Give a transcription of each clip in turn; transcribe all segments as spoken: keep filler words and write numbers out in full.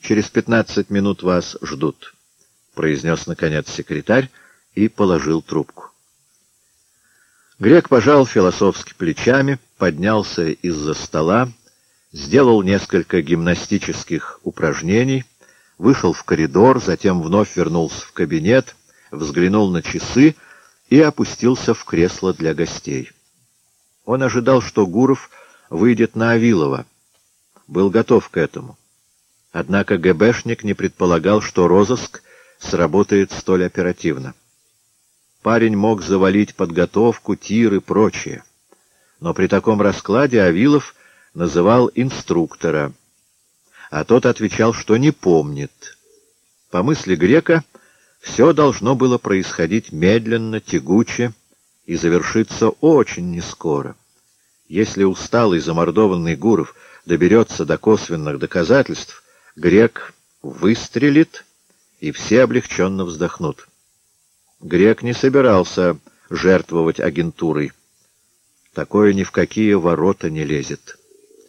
Через пятнадцать минут вас ждут», — произнес, наконец, секретарь и положил трубку. Грек пожал философски плечами, поднялся из-за стола, сделал несколько гимнастических упражнений, вышел в коридор, затем вновь вернулся в кабинет, взглянул на часы и опустился в кресло для гостей. Он ожидал, что Гуров выйдет на Авилова. Был готов к этому. Однако ГБшник не предполагал, что розыск сработает столь оперативно. Парень мог завалить подготовку, тир и прочее. Но при таком раскладе Авилов называл инструктора, а тот отвечал, что не помнит. По мысли Грека, все должно было происходить медленно, тягуче и завершиться очень нескоро. Если усталый, замордованный Гуров доберется до косвенных доказательств, Грек выстрелит, и все облегченно вздохнут. Грек не собирался жертвовать агентурой. Такое ни в какие ворота не лезет.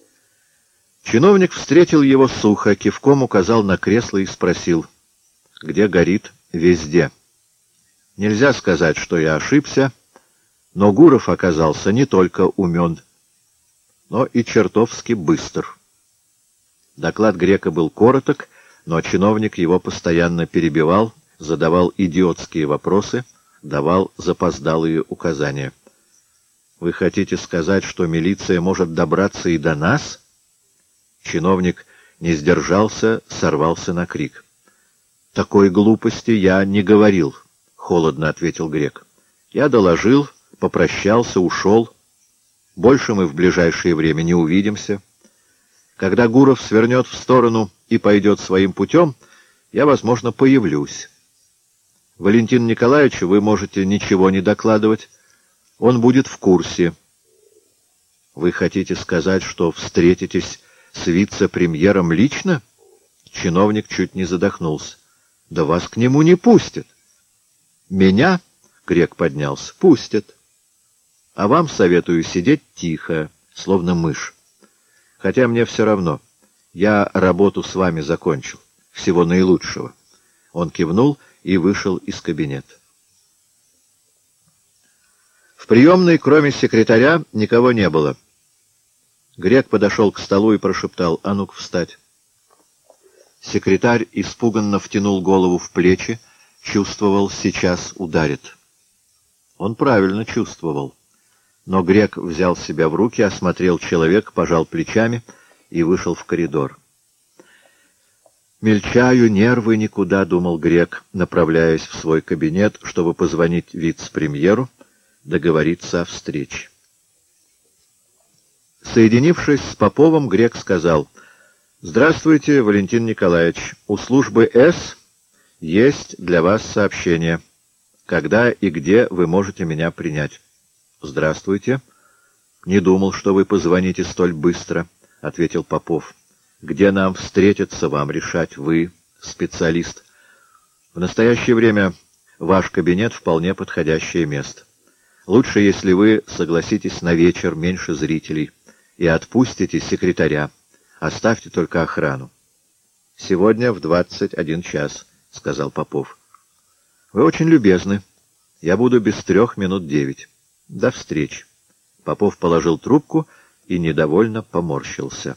Чиновник встретил его сухо, кивком указал на кресло и спросил: «Где горит?» «Везде». Нельзя сказать, что я ошибся, но Гуров оказался не только умен, но и чертовски быстр. Доклад Грека был короток, но чиновник его постоянно перебивал, задавал идиотские вопросы, давал запоздалые указания. «Вы хотите сказать, что милиция может добраться и до нас?» Чиновник не сдержался, сорвался на крик. «Такой глупости я не говорил», — холодно ответил Грек. «Я доложил, попрощался, ушел. Больше мы в ближайшее время не увидимся. Когда Гуров свернет в сторону и пойдет своим путем, я, возможно, появлюсь. Валентину Николаевичу вы можете ничего не докладывать. Он будет в курсе». «Вы хотите сказать, что встретитесь с вице-премьером лично?» Чиновник чуть не задохнулся. «Да вас к нему не пустят». «Меня?» — Грек поднялся. «Пустят. А вам советую сидеть тихо, словно мышь. Хотя мне все равно. Я работу с вами закончил. Всего наилучшего». Он кивнул и вышел из кабинета. В приемной, кроме секретаря, никого не было. Грек подошел к столу и прошептал: «А ну-ка встать». Секретарь испуганно втянул голову в плечи, чувствовал, сейчас ударит. Он правильно чувствовал. Но Грек взял себя в руки, осмотрел человека, пожал плечами и вышел в коридор. «Мельчаю, нервы никуда», — думал Грек, направляясь в свой кабинет, чтобы позвонить вице-премьеру, договориться о встрече. Соединившись с Поповым, Грек сказал: «Здравствуйте, Валентин Николаевич. У службы С есть для вас сообщение. Когда и где вы можете меня принять?» «Здравствуйте. Не думал, что вы позвоните столь быстро», — ответил Попов. «Где нам встретиться, вам решать. Вы специалист. В настоящее время ваш кабинет вполне подходящее место. Лучше, если вы согласитесь на вечер, меньше зрителей, и отпустите секретаря. Оставьте только охрану». «Сегодня в двадцать один час», — сказал Попов. «Вы очень любезны. Я буду без трех минут девять. До встречи». Попов положил трубку и недовольно поморщился.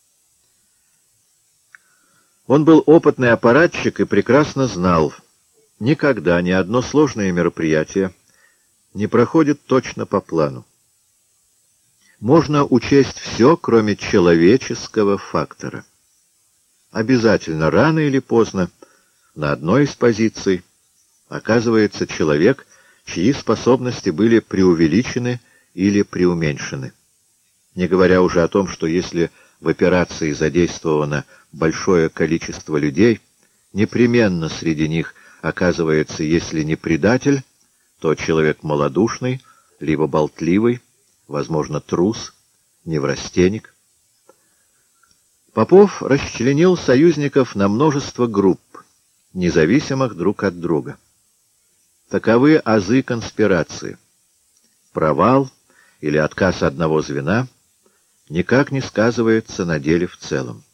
Он был опытный аппаратчик и прекрасно знал, никогда ни одно сложное мероприятие не проходит точно по плану. Можно учесть все, кроме человеческого фактора. Обязательно, рано или поздно, на одной из позиций оказывается человек, чьи способности были преувеличены или преуменьшены. Не говоря уже о том, что если в операции задействовано большое количество людей, непременно среди них оказывается, если не предатель, то человек малодушный, либо болтливый, возможно, трус, неврастенник. Попов расчленил союзников на множество групп, независимых друг от друга. Таковы азы конспирации. Провал или отказ одного звена никак не сказывается на деле в целом.